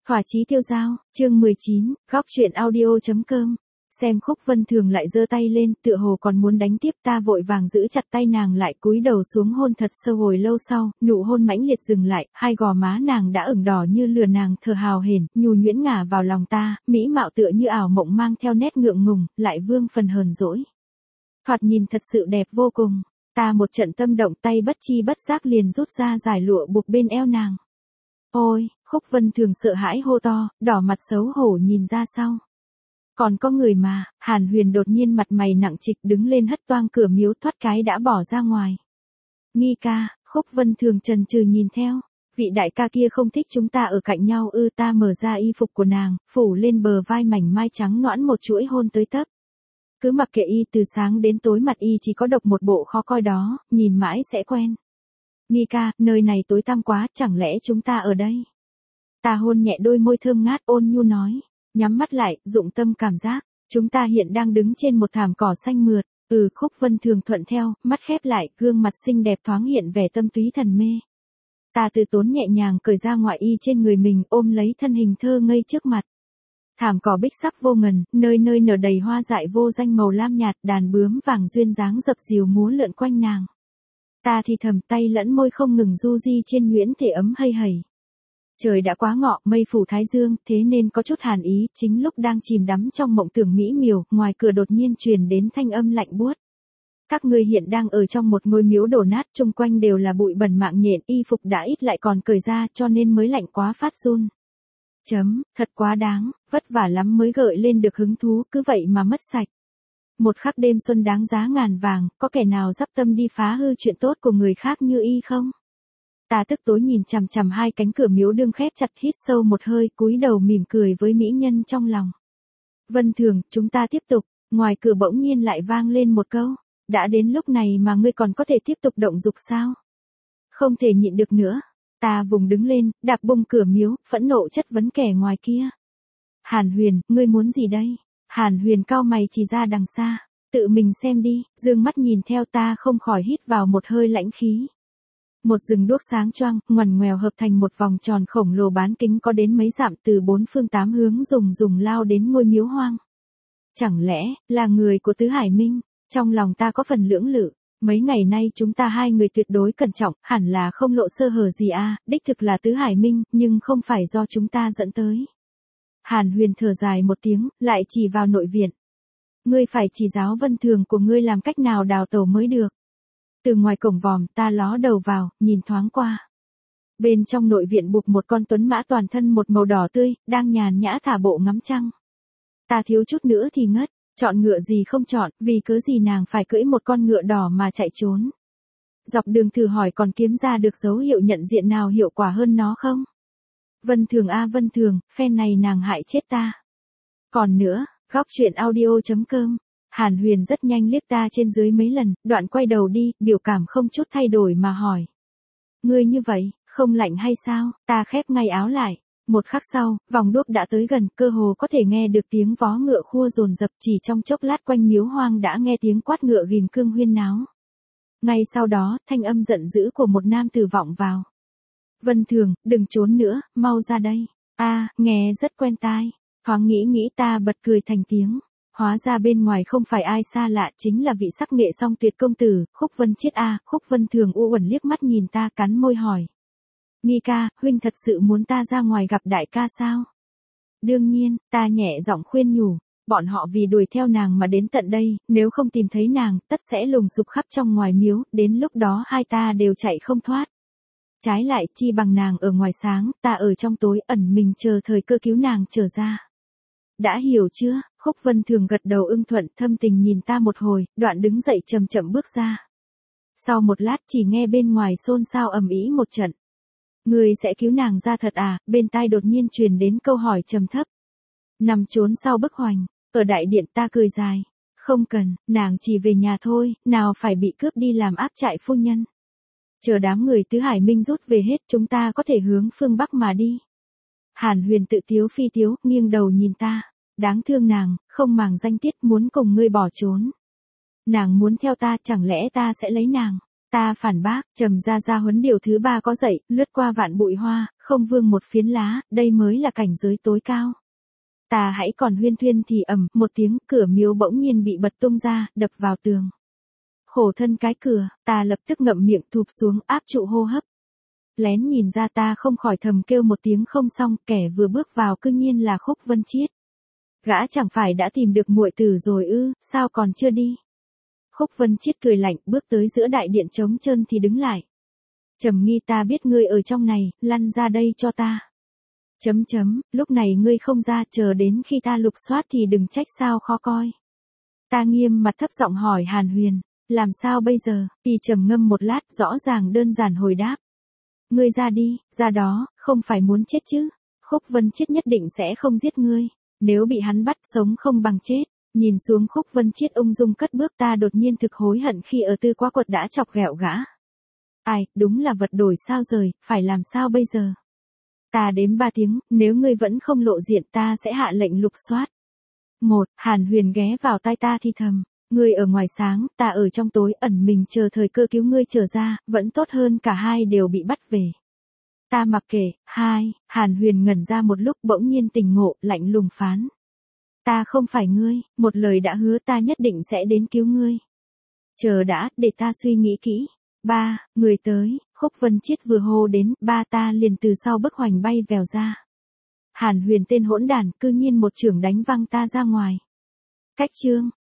Thỏa chí tiêu giao, chương 19, góc chuyện audio.com. Xem Khúc Vân Thường lại giơ tay lên, tựa hồ còn muốn đánh tiếp, ta vội vàng giữ chặt tay nàng lại, cúi đầu xuống hôn thật sâu. Hồi lâu sau, nụ hôn mãnh liệt dừng lại, hai gò má nàng đã ửng đỏ như lửa, nàng thở hào hển, nhu nhuyễn ngả vào lòng ta, mỹ mạo tựa như ảo mộng mang theo nét ngượng ngùng, lại vương phần hờn dỗi. Thoạt nhìn thật sự đẹp vô cùng, ta một trận tâm động, tay bất chi bất giác liền rút ra dải lụa buộc bên eo nàng. Ôi, Khúc Vân Thường sợ hãi hô to, đỏ mặt xấu hổ nhìn ra sau. Còn có người mà, Hàn Huyền đột nhiên mặt mày nặng trịch đứng lên hất toang cửa miếu, thoát cái đã bỏ ra ngoài. Nghi ca, Khúc Vân Thường chần chừ nhìn theo, vị đại ca kia không thích chúng ta ở cạnh nhau ư? Ta mở ra y phục của nàng, phủ lên bờ vai mảnh mai trắng nõn một chuỗi hôn tới tấp. Cứ mặc kệ y, từ sáng đến tối mặt y chỉ có độc một bộ khó coi đó, nhìn mãi sẽ quen. Nghi ca, nơi này tối tăm quá, chẳng lẽ chúng ta ở đây? Ta hôn nhẹ đôi môi thơm ngát, ôn nhu nói, nhắm mắt lại, dụng tâm cảm giác, chúng ta hiện đang đứng trên một thảm cỏ xanh mượt. Khúc Vân Thường thuận theo, mắt khép lại, gương mặt xinh đẹp thoáng hiện vẻ tâm túy thần mê. Ta từ tốn nhẹ nhàng cởi ra ngoại y trên người mình, ôm lấy thân hình thơ ngây trước mặt. Thảm cỏ bích sắc vô ngần, nơi nơi nở đầy hoa dại vô danh màu lam nhạt, đàn bướm vàng duyên dáng dập dìu múa lượn quanh nàng. Ta thì thầm, tay lẫn môi không ngừng du di trên nhuyễn thể ấm hây hẩy. Trời đã quá ngọ, mây phủ thái dương, thế nên có chút hàn ý, chính lúc đang chìm đắm trong mộng tưởng mỹ miều, ngoài cửa đột nhiên truyền đến thanh âm lạnh buốt. Các ngươi hiện đang ở trong một ngôi miếu đổ nát, chung quanh đều là bụi bẩn mạng nhện, y phục đã ít lại còn cởi ra, cho nên mới lạnh quá phát run. Thật quá đáng, vất vả lắm mới gợi lên được hứng thú, cứ vậy mà mất sạch. Một khắc đêm xuân đáng giá ngàn vàng, có kẻ nào dắp tâm đi phá hư chuyện tốt của người khác như y không? Ta tức tối nhìn chằm chằm hai cánh cửa miếu đương khép chặt, hít sâu một hơi, cúi đầu mỉm cười với mỹ nhân trong lòng. Vân Thường, chúng ta tiếp tục. Ngoài cửa bỗng nhiên lại vang lên một câu, đã đến lúc này mà ngươi còn có thể tiếp tục động dục sao? Không thể nhịn được nữa. Ta vùng đứng lên, đạp bung cửa miếu, phẫn nộ chất vấn kẻ ngoài kia. Hàn Huyền, ngươi muốn gì đây? Hàn Huyền cau mày chỉ ra đằng xa, tự mình xem đi. Dương mắt nhìn theo, ta không khỏi hít vào một hơi lãnh khí. Một rừng đuốc sáng choang, ngoằn ngoèo hợp thành một vòng tròn khổng lồ bán kính có đến mấy dặm, từ bốn phương tám hướng rùng lao đến ngôi miếu hoang. Chẳng lẽ là người của Tứ Hải Minh? Trong lòng ta có phần lưỡng lự. Mấy ngày nay chúng ta hai người tuyệt đối cẩn trọng, hẳn là không lộ sơ hở gì à? Đích thực là Tứ Hải Minh, nhưng không phải do chúng ta dẫn tới. Hàn Huyền thở dài một tiếng, lại chỉ vào nội viện. Ngươi phải chỉ giáo Vân Thường của ngươi làm cách nào đào tẩu mới được. Từ ngoài cổng vòm, ta ló đầu vào, nhìn thoáng qua. Bên trong nội viện buộc một con tuấn mã toàn thân một màu đỏ tươi, đang nhàn nhã thả bộ ngắm trăng. Ta thiếu chút nữa thì ngất, chọn ngựa gì không chọn, vì cớ gì nàng phải cưỡi một con ngựa đỏ mà chạy trốn. Dọc đường thử hỏi còn kiếm ra được dấu hiệu nhận diện nào hiệu quả hơn nó không? Vân Thường a Vân Thường, phen này nàng hại chết ta. Còn nữa, góc chuyện audio.com. Hàn Huyền rất nhanh liếc ta trên dưới mấy lần, đoạn quay đầu đi, biểu cảm không chút thay đổi mà hỏi. Ngươi như vậy, không lạnh hay sao? Ta khép ngay áo lại. Một khắc sau, vòng đuốc đã tới gần, cơ hồ có thể nghe được tiếng vó ngựa khua dồn dập, chỉ trong chốc lát quanh miếu hoang đã nghe tiếng quát ngựa ghim cương huyên náo. Ngay sau đó, thanh âm giận dữ của một nam tử vọng vào. Vân Thường, đừng trốn nữa, mau ra đây. Nghe rất quen tai. Thoáng nghĩ ta bật cười thành tiếng. Hóa ra bên ngoài không phải ai xa lạ, chính là vị sắc nghệ song tuyệt công tử, Khúc Vân Chiết a. Khúc Vân Thường u uẩn liếc mắt nhìn ta, cắn môi hỏi. Nghi ca, huynh thật sự muốn ta ra ngoài gặp đại ca sao? Đương nhiên, ta nhẹ giọng khuyên nhủ. Bọn họ vì đuổi theo nàng mà đến tận đây, nếu không tìm thấy nàng, tất sẽ lùng sục khắp trong ngoài miếu, đến lúc đó hai ta đều chạy không thoát. Trái lại, chi bằng nàng ở ngoài sáng, ta ở trong tối ẩn mình chờ thời cơ cứu nàng trở ra. Đã hiểu chưa? Khúc Vân Thường gật đầu ưng thuận, thâm tình nhìn ta một hồi, đoạn đứng dậy chậm chậm bước ra. Sau một lát chỉ nghe bên ngoài xôn xao ầm ĩ một trận. Ngươi sẽ cứu nàng ra thật à? Bên tai đột nhiên truyền đến câu hỏi trầm thấp. Nằm trốn sau bức hoành, ở đại điện ta cười dài. Không cần, nàng chỉ về nhà thôi, nào phải bị cướp đi làm áp trại phu nhân. Chờ đám người Tứ Hải Minh rút về hết, chúng ta có thể hướng phương Bắc mà đi. Hàn Huyền tự tiếu phi tiếu, nghiêng đầu nhìn ta. Đáng thương nàng, không màng danh tiết, muốn cùng ngươi bỏ trốn. Nàng muốn theo ta, chẳng lẽ ta sẽ lấy nàng? Ta phản bác, Trầm ra huấn điều thứ 3 có dậy, lướt qua vạn bụi hoa, không vương một phiến lá, đây mới là cảnh giới tối cao. Ta hãy còn huyên thuyên thì ầm, một tiếng, cửa miếu bỗng nhiên bị bật tung ra, đập vào tường. Khổ thân cái cửa, ta lập tức ngậm miệng thụp xuống, áp trụ hô hấp. Lén nhìn ra ta không khỏi thầm kêu một tiếng không xong, kẻ vừa bước vào cư nhiên là Khúc Vân Chiết. Gã chẳng phải đã tìm được muội tử rồi ư, sao còn chưa đi? Khúc Vân Chiết cười lạnh, bước tới giữa đại điện trống trơn thì đứng lại. Trầm Nghi, ta biết ngươi ở trong này, lăn ra đây cho ta. Lúc này ngươi không ra, chờ đến khi ta lục soát thì đừng trách sao khó coi. Ta nghiêm mặt thấp giọng hỏi Hàn Huyền, làm sao bây giờ? Y trầm ngâm một lát, rõ ràng đơn giản hồi đáp. Ngươi ra đi, ra đó, không phải muốn chết chứ? Khúc Vân Chiết nhất định sẽ không giết ngươi, nếu bị hắn bắt sống không bằng chết. Nhìn xuống Khúc Vân Chiết ung dung cất bước, ta đột nhiên thực hối hận khi ở Tư Quá Quật đã chọc ghẹo gã. Ai, đúng là vật đổi sao rời, phải làm sao bây giờ? Ta đếm 3 tiếng, nếu ngươi vẫn không lộ diện ta sẽ hạ lệnh lục soát. 1. Hàn Huyền ghé vào tai ta thì thầm, ngươi ở ngoài sáng, ta ở trong tối, ẩn mình chờ thời cơ cứu ngươi trở ra, vẫn tốt hơn cả hai đều bị bắt về. Ta mặc kệ. 2. Hàn Huyền ngẩn ra một lúc bỗng nhiên tỉnh ngộ, lạnh lùng phán. Ta không phải ngươi, một lời đã hứa ta nhất định sẽ đến cứu ngươi. Chờ đã, để ta suy nghĩ kỹ. 3. Người tới, Khúc Vân Chiết vừa hô đến, ba ta liền từ sau bức hoành bay vèo ra. Hàn Huyền tên hỗn đản, cư nhiên một chưởng đánh văng ta ra ngoài. Cách chương.